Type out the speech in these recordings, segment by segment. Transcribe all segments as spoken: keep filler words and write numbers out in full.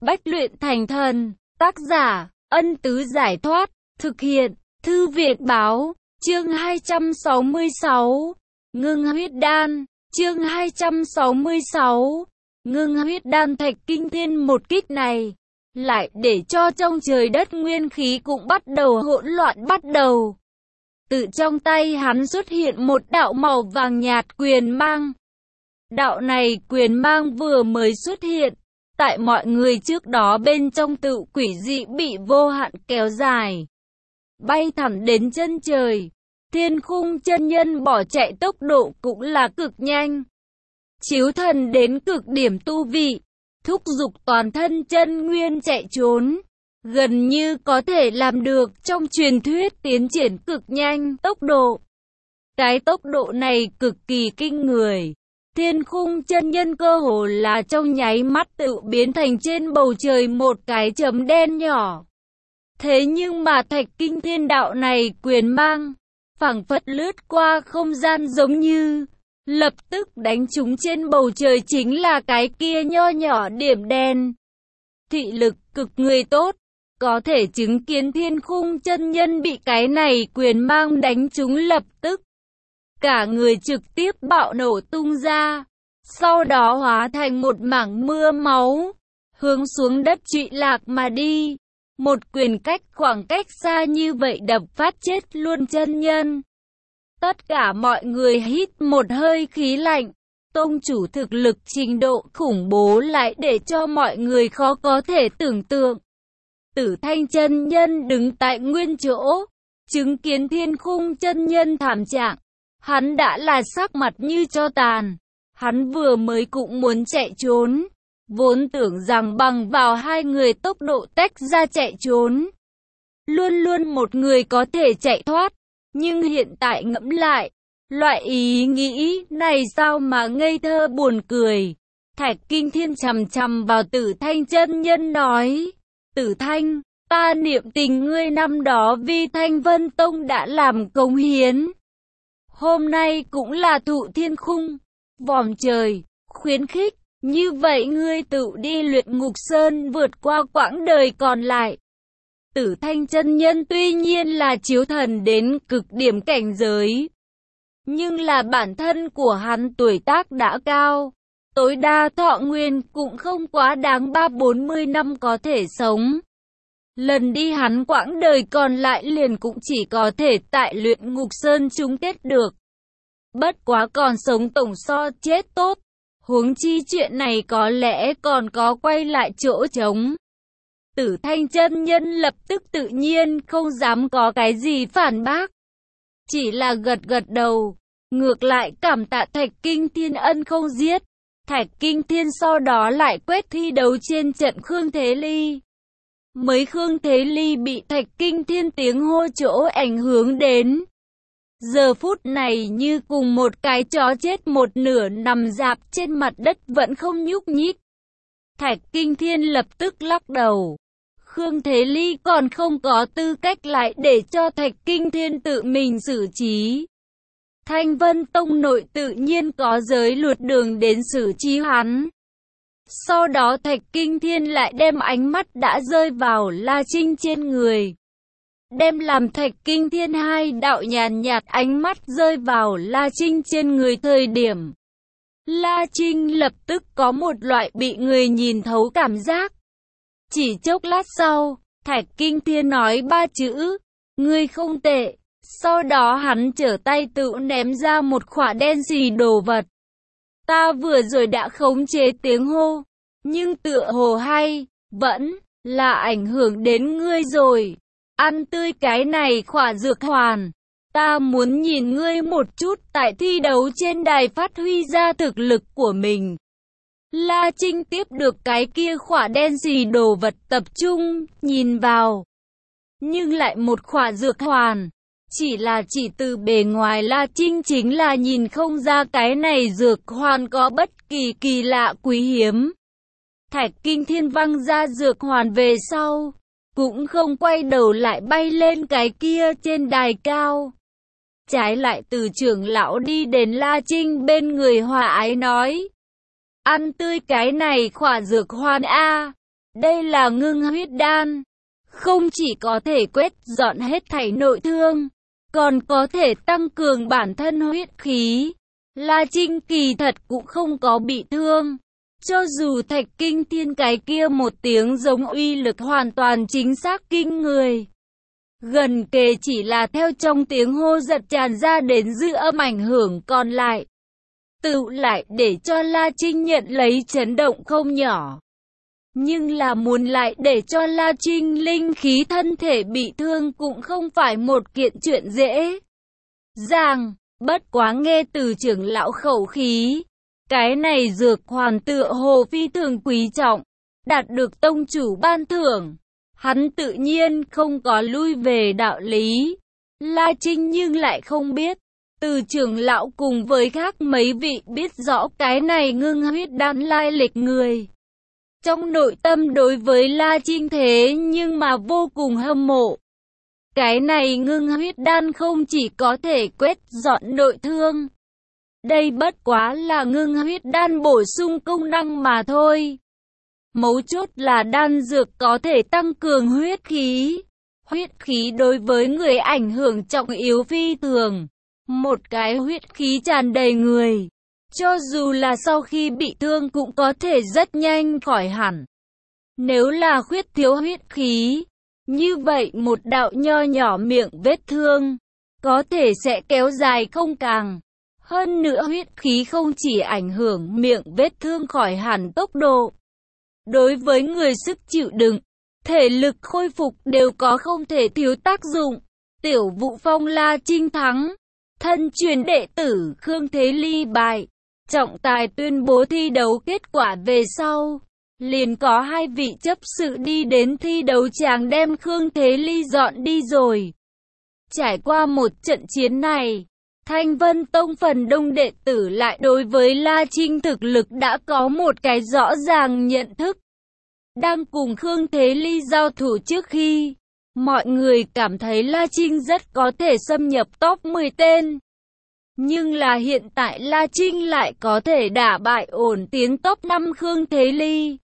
Bách luyện thành thần. Tác giả, Ân Tứ Giải Thoát. Thực hiện, Thư Việt Báo. Chương hai trăm sáu mươi sáu. Ngưng huyết đan. Chương hai trăm sáu mươi sáu. Ngưng huyết đan. Thạch Kinh Thiên một kích này lại để cho trong trời đất nguyên khí cũng bắt đầu hỗn loạn bắt đầu. Từ trong tay hắn xuất hiện một đạo màu vàng nhạt quyền mang. Đạo này quyền mang vừa mới xuất hiện, tại mọi người trước đó bên trong tự quỷ dị bị vô hạn kéo dài, bay thẳng đến chân trời. Thiên Khung chân nhân bỏ chạy tốc độ cũng là cực nhanh. Chiếu thần đến cực điểm tu vị, thúc giục toàn thân chân nguyên chạy trốn, gần như có thể làm được trong truyền thuyết tiến triển cực nhanh tốc độ. Cái tốc độ này cực kỳ kinh người. Thiên Khung chân nhân cơ hồ là trong nháy mắt tự biến thành trên bầu trời một cái chấm đen nhỏ. Thế nhưng mà Thạch Kinh Thiên đạo này quyền mang, phảng phất lướt qua không gian giống như, lập tức đánh trúng trên bầu trời chính là cái kia nho nhỏ điểm đen. Thị lực cực người tốt, có thể chứng kiến Thiên Khung chân nhân bị cái này quyền mang đánh trúng lập tức. Cả người trực tiếp bạo nổ tung ra, sau đó hóa thành một mảng mưa máu, hướng xuống đất trụy lạc mà đi. Một quyền cách khoảng cách xa như vậy đập phát chết luôn chân nhân. Tất cả mọi người hít một hơi khí lạnh. Tông chủ thực lực trình độ khủng bố lại để cho mọi người khó có thể tưởng tượng. Tử Thanh chân nhân đứng tại nguyên chỗ, chứng kiến Thiên Khung chân nhân thảm trạng. Hắn đã là sắc mặt như tro tàn. Hắn vừa mới cũng muốn chạy trốn, vốn tưởng rằng bằng vào hai người tốc độ tách ra chạy trốn, luôn luôn một người có thể chạy thoát. Nhưng hiện tại ngẫm lại, loại ý nghĩ này sao mà ngây thơ buồn cười. Thạch Kinh Thiên chằm chằm vào Tử Thanh chân nhân nói, Tử Thanh, ta niệm tình ngươi năm đó vì Thanh Vân Tông đã làm cống hiến. Hôm nay cũng là thụ thiên khung, vòm trời, khuyến khích, như vậy ngươi tự đi luyện ngục sơn vượt qua quãng đời còn lại. Tử Thanh chân nhân tuy nhiên là chiếu thần đến cực điểm cảnh giới, nhưng là bản thân của hắn tuổi tác đã cao, tối đa thọ nguyên cũng không quá đáng ba bốn mươi năm có thể sống. Lần đi hắn quãng đời còn lại liền cũng chỉ có thể tại luyện ngục sơn chung kết được. Bất quá còn sống tổng so chết tốt. Huống chi chuyện này có lẽ còn có quay lại chỗ trống. Tử Thanh chân nhân lập tức tự nhiên không dám có cái gì phản bác. Chỉ là gật gật đầu. Ngược lại cảm tạ Thạch Kinh Thiên ân không giết. Thạch Kinh Thiên sau đó lại quét thi đấu trên trận Khương Thế Ly. Mấy Khương Thế Ly bị Thạch Kinh Thiên tiếng hô chỗ ảnh hưởng đến. Giờ phút này như cùng một cái chó chết một nửa nằm rạp trên mặt đất vẫn không nhúc nhích. Thạch Kinh Thiên lập tức lắc đầu. Khương Thế Ly còn không có tư cách lại để cho Thạch Kinh Thiên tự mình xử trí. Thanh Vân Tông nội tự nhiên có giới luật đường đến xử trí hắn. Sau đó Thạch Kinh Thiên lại đem ánh mắt đã rơi vào La Trinh trên người. Đem làm Thạch Kinh Thiên hai đạo nhàn nhạt ánh mắt rơi vào La Trinh trên người thời điểm. La Trinh lập tức có một loại bị người nhìn thấu cảm giác. Chỉ chốc lát sau, Thạch Kinh Thiên nói ba chữ, ngươi không tệ. Sau đó hắn trở tay tự ném ra một khỏa đen xì đồ vật. Ta vừa rồi đã khống chế tiếng hô, nhưng tựa hồ hay, vẫn là ảnh hưởng đến ngươi rồi. Ăn tươi cái này khỏa dược hoàn. Ta muốn nhìn ngươi một chút tại thi đấu trên đài phát huy ra thực lực của mình. La Trinh tiếp được cái kia khỏa đen xì đồ vật tập trung, nhìn vào. Nhưng lại một khỏa dược hoàn. Chỉ là chỉ từ bề ngoài La Trinh chính là nhìn không ra cái này dược hoàn có bất kỳ kỳ lạ quý hiếm. Thạch Kinh Thiên văng ra dược hoàn về sau, cũng không quay đầu lại bay lên cái kia trên đài cao. Trái lại từ trưởng lão đi đến La Trinh bên người hòa ái nói. Ăn tươi cái này khỏa dược hoàn A. Đây là ngưng huyết đan, không chỉ có thể quét dọn hết thảy nội thương, còn có thể tăng cường bản thân huyết khí. La Trinh kỳ thật cũng không có bị thương. Cho dù Thạch Kinh Thiên cái kia một tiếng giống uy lực hoàn toàn chính xác kinh người. Gần kề chỉ là theo trong tiếng hô giật tràn ra đến dư âm ảnh hưởng còn lại. Tự lại để cho La Trinh nhận lấy chấn động không nhỏ. Nhưng là muốn lại để cho La Trinh linh khí thân thể bị thương cũng không phải một kiện chuyện dễ dàng. Bất quá nghe từ trưởng lão khẩu khí, cái này dược hoàn tựa hồ phi thường quý trọng, đạt được tông chủ ban thưởng, hắn tự nhiên không có lui về đạo lý. La Trinh nhưng lại không biết, từ trưởng lão cùng với khác mấy vị biết rõ cái này ngưng huyết đan lai lịch người. Trong nội tâm đối với La Trinh thế nhưng mà vô cùng hâm mộ. Cái này ngưng huyết đan không chỉ có thể quét dọn nội thương. Đây bất quá là ngưng huyết đan bổ sung công năng mà thôi. Mấu chốt là đan dược có thể tăng cường huyết khí. Huyết khí đối với người ảnh hưởng trọng yếu phi thường. Một cái huyết khí tràn đầy người, cho dù là sau khi bị thương cũng có thể rất nhanh khỏi hẳn. Nếu là khuyết thiếu huyết khí, như vậy một đạo nho nhỏ miệng vết thương, có thể sẽ kéo dài không càng. Hơn nữa huyết khí không chỉ ảnh hưởng miệng vết thương khỏi hẳn tốc độ. Đối với người sức chịu đựng, thể lực khôi phục đều có không thể thiếu tác dụng. Tiểu Vũ Phong La Trinh thắng, thân truyền đệ tử Khương Thế Ly bại. Trọng tài tuyên bố thi đấu kết quả về sau. Liền có hai vị chấp sự đi đến thi đấu tràng đem Khương Thế Ly dọn đi rồi. Trải qua một trận chiến này, Thanh Vân Tông phần đông đệ tử lại đối với La Trinh thực lực đã có một cái rõ ràng nhận thức. Đang cùng Khương Thế Ly giao thủ trước khi, mọi người cảm thấy La Trinh rất có thể xâm nhập top mười tên. Nhưng là hiện tại La Trinh lại có thể đả bại ổn tiến top năm Khương Thế Ly.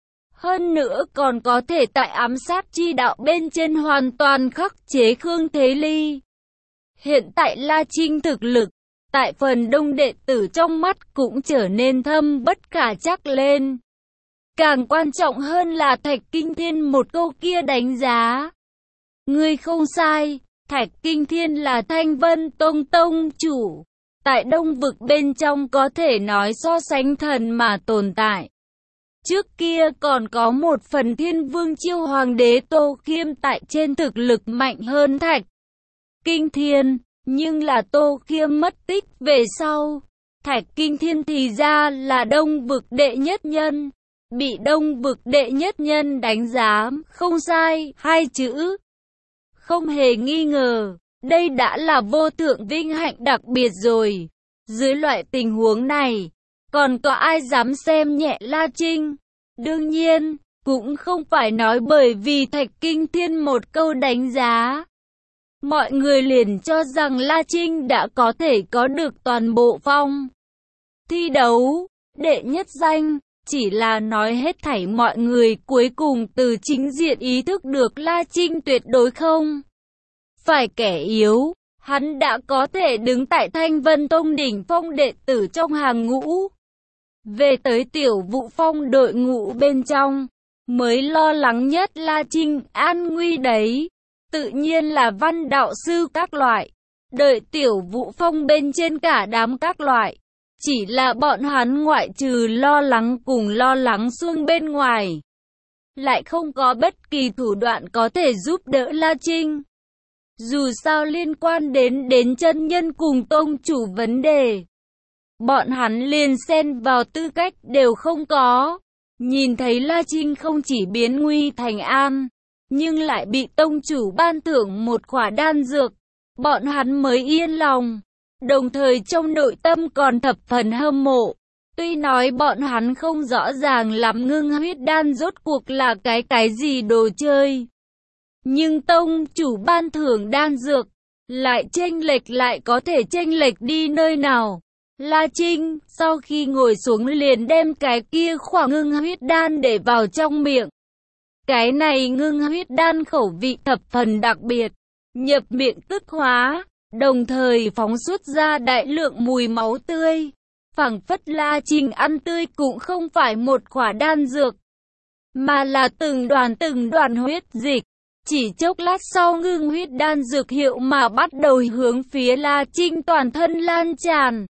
Hơn nữa còn có thể tại ám sát chi đạo bên trên hoàn toàn khắc chế Khương Thế Ly. Hiện tại La Trinh thực lực, tại phần đông đệ tử trong mắt cũng trở nên thâm bất khả trắc lên. Càng quan trọng hơn là Thạch Kinh Thiên một câu kia đánh giá. Ngươi không sai, Thạch Kinh Thiên là Thanh Vân Tông tông chủ. Tại Đông Vực bên trong có thể nói so sánh thần mà tồn tại. Trước kia còn có một phần Thiên Vương Chiêu Hoàng đế Tô Khiêm tại trên thực lực mạnh hơn Thạch Kinh Thiên, nhưng là Tô Khiêm mất tích về sau. Thạch Kinh Thiên thì ra là Đông Vực đệ nhất nhân, bị Đông Vực đệ nhất nhân đánh giá, không sai, hai chữ. Không hề nghi ngờ, đây đã là vô thượng vinh hạnh đặc biệt rồi. Dưới loại tình huống này, còn có ai dám xem nhẹ La Trinh? Đương nhiên, cũng không phải nói bởi vì Thạch Kinh Thiên một câu đánh giá. Mọi người liền cho rằng La Trinh đã có thể có được toàn bộ phong thi đấu, đệ nhất danh. Chỉ là nói hết thảy mọi người cuối cùng từ chính diện ý thức được La Trinh tuyệt đối không phải kẻ yếu. Hắn đã có thể đứng tại Thanh Vân Tông đỉnh phong đệ tử trong hàng ngũ. Về tới Tiểu Vũ Phong đội ngũ bên trong, mới lo lắng nhất La Trinh an nguy đấy. Tự nhiên là văn đạo sư các loại. Đợi Tiểu Vũ Phong bên trên cả đám các loại. Chỉ là bọn hắn ngoại trừ lo lắng cùng lo lắng xuông bên ngoài. Lại không có bất kỳ thủ đoạn có thể giúp đỡ La Trinh. Dù sao liên quan đến đến chân nhân cùng tông chủ vấn đề. Bọn hắn liền xen vào tư cách đều không có. Nhìn thấy La Trinh không chỉ biến nguy thành an, nhưng lại bị tông chủ ban thưởng một khỏa đan dược. Bọn hắn mới yên lòng. Đồng thời trong nội tâm còn thập phần hâm mộ. Tuy nói bọn hắn không rõ ràng lắm ngưng huyết đan rốt cuộc là cái cái gì đồ chơi. Nhưng tông chủ ban thưởng đan dược, lại chênh lệch lại có thể chênh lệch đi nơi nào. La Trinh, sau khi ngồi xuống liền đem cái kia khỏa ngưng huyết đan để vào trong miệng. Cái này ngưng huyết đan khẩu vị thập phần đặc biệt, nhập miệng tức hóa, đồng thời phóng xuất ra đại lượng mùi máu tươi. Phảng phất La Trinh ăn tươi cũng không phải một quả đan dược, mà là từng đoàn từng đoàn huyết dịch. Chỉ chốc lát sau ngưng huyết đan dược hiệu mà bắt đầu hướng phía La Trinh toàn thân lan tràn.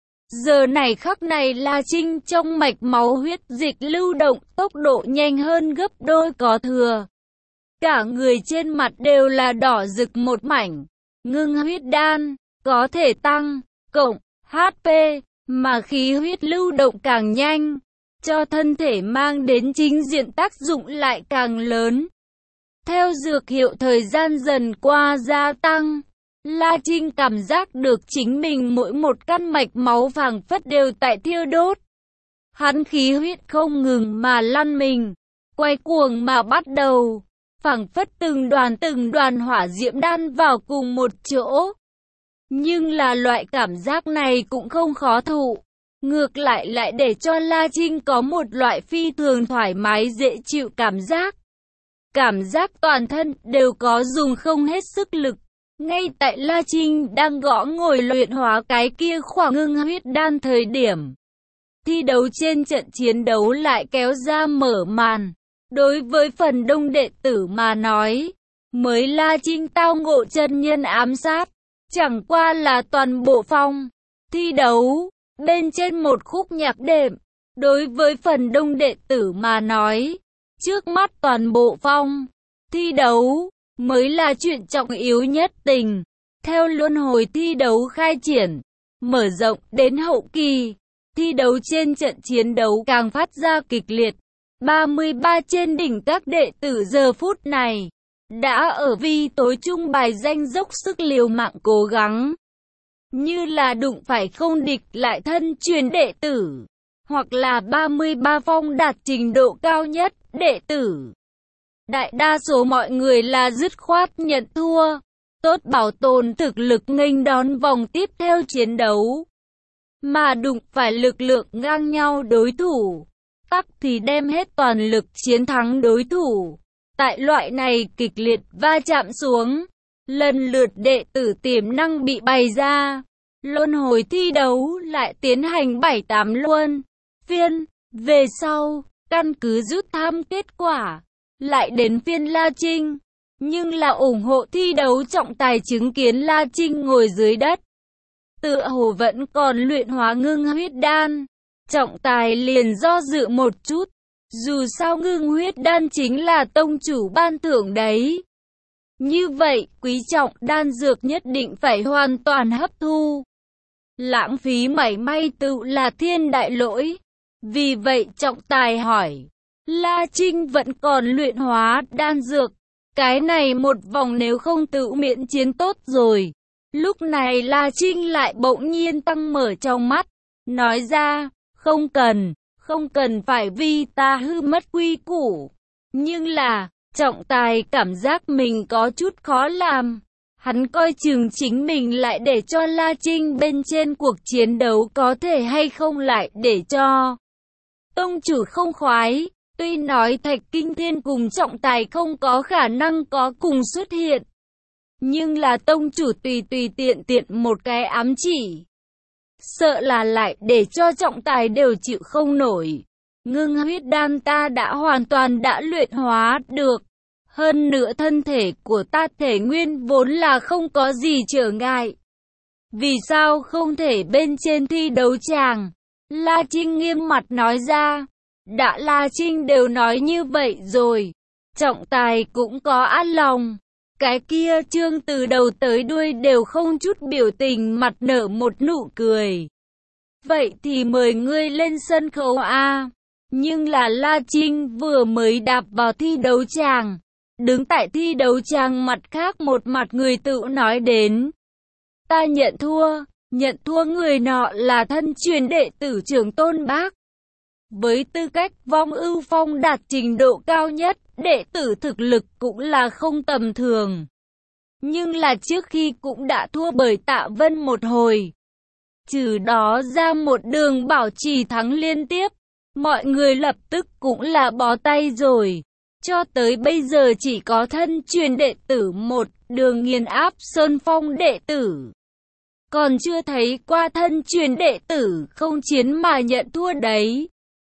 Giờ này khắc này La Trinh trong mạch máu huyết dịch lưu động tốc độ nhanh hơn gấp đôi có thừa. Cả người trên mặt đều là đỏ rực một mảnh. Ngưng huyết đan có thể tăng cộng hát pê, mà khí huyết lưu động càng nhanh, cho thân thể mang đến chính diện tác dụng lại càng lớn. Theo dược hiệu thời gian dần qua gia tăng, La Trinh cảm giác được chính mình mỗi một căn mạch máu phảng phất đều tại thiêu đốt. Hắn khí huyết không ngừng mà lăn mình, quay cuồng mà bắt đầu, phảng phất từng đoàn từng đoàn hỏa diễm đan vào cùng một chỗ. Nhưng là loại cảm giác này cũng không khó thụ, ngược lại lại để cho La Trinh có một loại phi thường thoải mái dễ chịu cảm giác. Cảm giác toàn thân đều có dùng không hết sức lực. Ngay tại La Trinh đang gõ ngồi luyện hóa cái kia khoảng ngưng huyết đan thời điểm, thi đấu trên trận chiến đấu lại kéo ra mở màn. Đối với phần đông đệ tử mà nói, mới La Trinh tao ngộ chân nhân ám sát, chẳng qua là toàn bộ phong thi đấu bên trên một khúc nhạc đệm. Đối với phần đông đệ tử mà nói, trước mắt toàn bộ phong thi đấu mới là chuyện trọng yếu nhất tình. Theo luân hồi thi đấu khai triển, mở rộng đến hậu kỳ, thi đấu trên trận chiến đấu càng phát ra kịch liệt. ba mươi ba trên đỉnh các đệ tử giờ phút này đã ở vi tối trung bài danh dốc sức liều mạng cố gắng, như là đụng phải không địch lại thân truyền đệ tử, hoặc là ba mươi ba phong đạt trình độ cao nhất đệ tử. Đại đa số mọi người là dứt khoát nhận thua, tốt bảo tồn thực lực nghênh đón vòng tiếp theo chiến đấu. Mà đụng phải lực lượng ngang nhau đối thủ, tắc thì đem hết toàn lực chiến thắng đối thủ. Tại loại này kịch liệt va chạm xuống, lần lượt đệ tử tiềm năng bị bày ra. Luân hồi thi đấu lại tiến hành bảy tám luân phiên. Về sau, căn cứ rút thăm kết quả, lại đến phiên La Trinh. Nhưng là ủng hộ thi đấu trọng tài chứng kiến La Trinh ngồi dưới đất, tựa hồ vẫn còn luyện hóa ngưng huyết đan. Trọng tài liền do dự một chút, dù sao ngưng huyết đan chính là tông chủ ban thưởng đấy. Như vậy, quý trọng đan dược nhất định phải hoàn toàn hấp thu. Lãng phí mảy may tự là thiên đại lỗi. Vì vậy trọng tài hỏi, La Trinh vẫn còn luyện hóa đan dược, cái này một vòng nếu không tự miễn chiến tốt rồi. Lúc này La Trinh lại bỗng nhiên tăng mở trong mắt, nói ra, không cần, không cần phải vì ta hư mất quy củ. Nhưng là, trọng tài cảm giác mình có chút khó làm. Hắn coi chừng chính mình lại để cho La Trinh bên trên cuộc chiến đấu có thể hay không lại để cho tông chủ không khoái. Tuy nói Thạch Kinh Thiên cùng trọng tài không có khả năng có cùng xuất hiện, nhưng là tông chủ tùy tùy tiện tiện một cái ám chỉ, sợ là lại để cho trọng tài đều chịu không nổi. Ngưng huyết đan ta đã hoàn toàn đã luyện hóa được. Hơn nữa thân thể của ta thể nguyên vốn là không có gì trở ngại. Vì sao không thể bên trên thi đấu tràng? La Trinh nghiêm mặt nói ra. Đã La Trinh đều nói như vậy rồi, trọng tài cũng có an lòng. Cái kia Trương từ đầu tới đuôi đều không chút biểu tình, mặt nở một nụ cười. Vậy thì mời ngươi lên sân khấu a. Nhưng là La Trinh vừa mới đạp vào thi đấu tràng, đứng tại thi đấu tràng mặt khác một mặt người tự nói đến. Ta nhận thua, nhận thua. Người nọ là thân truyền đệ tử Trường Tôn Bác. Với tư cách vong ưu phong đạt trình độ cao nhất, đệ tử thực lực cũng là không tầm thường. Nhưng là trước khi cũng đã thua bởi Tạ Vân một hồi. Trừ đó ra một đường bảo trì thắng liên tiếp, mọi người lập tức cũng là bó tay rồi. Cho tới bây giờ chỉ có thân truyền đệ tử một, Đường nghiền áp Sơn Phong đệ tử. Còn chưa thấy qua thân truyền đệ tử không chiến mà nhận thua đấy.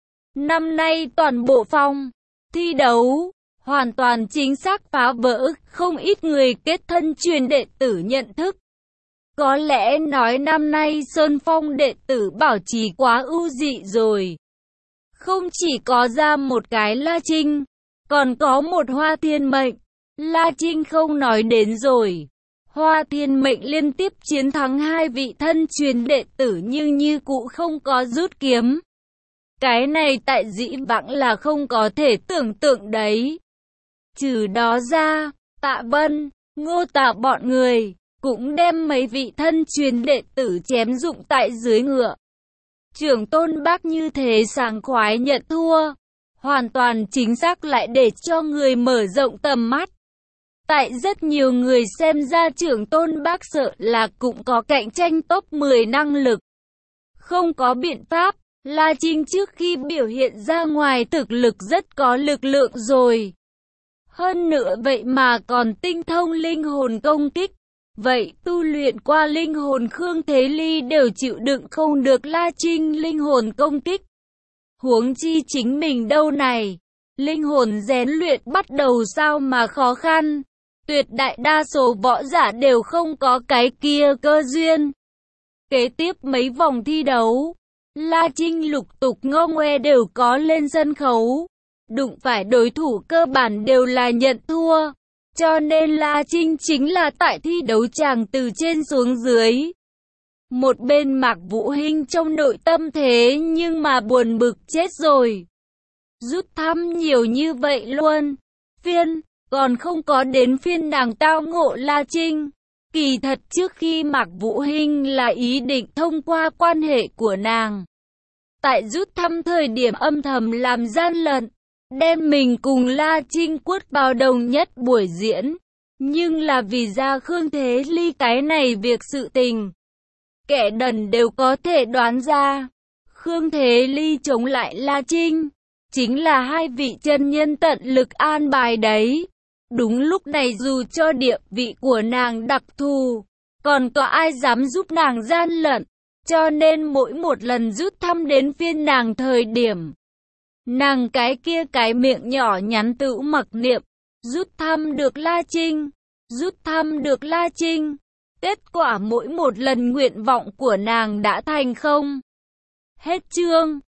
Năm nay toàn bộ phong thi đấu hoàn toàn chính xác phá vỡ, không ít người kết thân truyền đệ tử nhận thức. Có lẽ nói năm nay Sơn Phong đệ tử bảo trì quá ưu dị rồi. Không chỉ có ra một cái La Trinh, còn có một Hoa Thiên Mệnh. La Trinh không nói đến rồi. Hoa Thiên Mệnh liên tiếp chiến thắng hai vị thân truyền đệ tử nhưng như cũ không có rút kiếm. Cái này tại dĩ vãng là không có thể tưởng tượng đấy. Trừ đó ra, Tạ Bân, Ngô Tạ bọn người cũng đem mấy vị thân truyền đệ tử chém dụng tại dưới ngựa. Trưởng Tôn Bác như thế sảng khoái nhận thua, hoàn toàn chính xác lại để cho người mở rộng tầm mắt. Tại rất nhiều người xem ra Trưởng Tôn Bác sợ là cũng có cạnh tranh top mười năng lực. Không có biện pháp, La Trinh trước khi biểu hiện ra ngoài thực lực rất có lực lượng rồi. Hơn nữa vậy mà còn tinh thông linh hồn công kích. Vậy tu luyện qua linh hồn Khương Thế Ly đều chịu đựng không được La Trinh linh hồn công kích. Huống chi chính mình đâu này. Linh hồn rèn luyện bắt đầu sao mà khó khăn. Tuyệt đại đa số võ giả đều không có cái kia cơ duyên. Kế tiếp mấy vòng thi đấu, La Trinh lục tục ngô ngoe đều có lên sân khấu. Đụng phải đối thủ cơ bản đều là nhận thua. Cho nên La Trinh chính là tại thi đấu chàng từ trên xuống dưới. Một bên Mạc Vũ Hinh trong nội tâm thế nhưng mà buồn bực chết rồi. Rút thăm nhiều như vậy luôn. Phiên, còn không có đến phiên nàng tao ngộ La Trinh. Kỳ thật trước khi Mạc Vũ Hinh là ý định thông qua quan hệ của nàng. Tại rút thăm thời điểm âm thầm làm gian lận. Đem mình cùng La Trinh quất vào đồng nhất buổi diễn. Nhưng là vì ra Khương Thế Ly cái này việc sự tình. Kẻ đần đều có thể đoán ra. Khương Thế Ly chống lại La Trinh. Chính là hai vị chân nhân tận lực an bài đấy. Đúng lúc này dù cho địa vị của nàng đặc thù. Còn có ai dám giúp nàng gian lận. Cho nên mỗi một lần rút thăm đến phiên nàng thời điểm. Nàng cái kia cái miệng nhỏ nhắn tự mặc niệm, rút thăm được La Trinh, rút thăm được La Trinh. Kết quả mỗi một lần nguyện vọng của nàng đã thành không. Hết chương.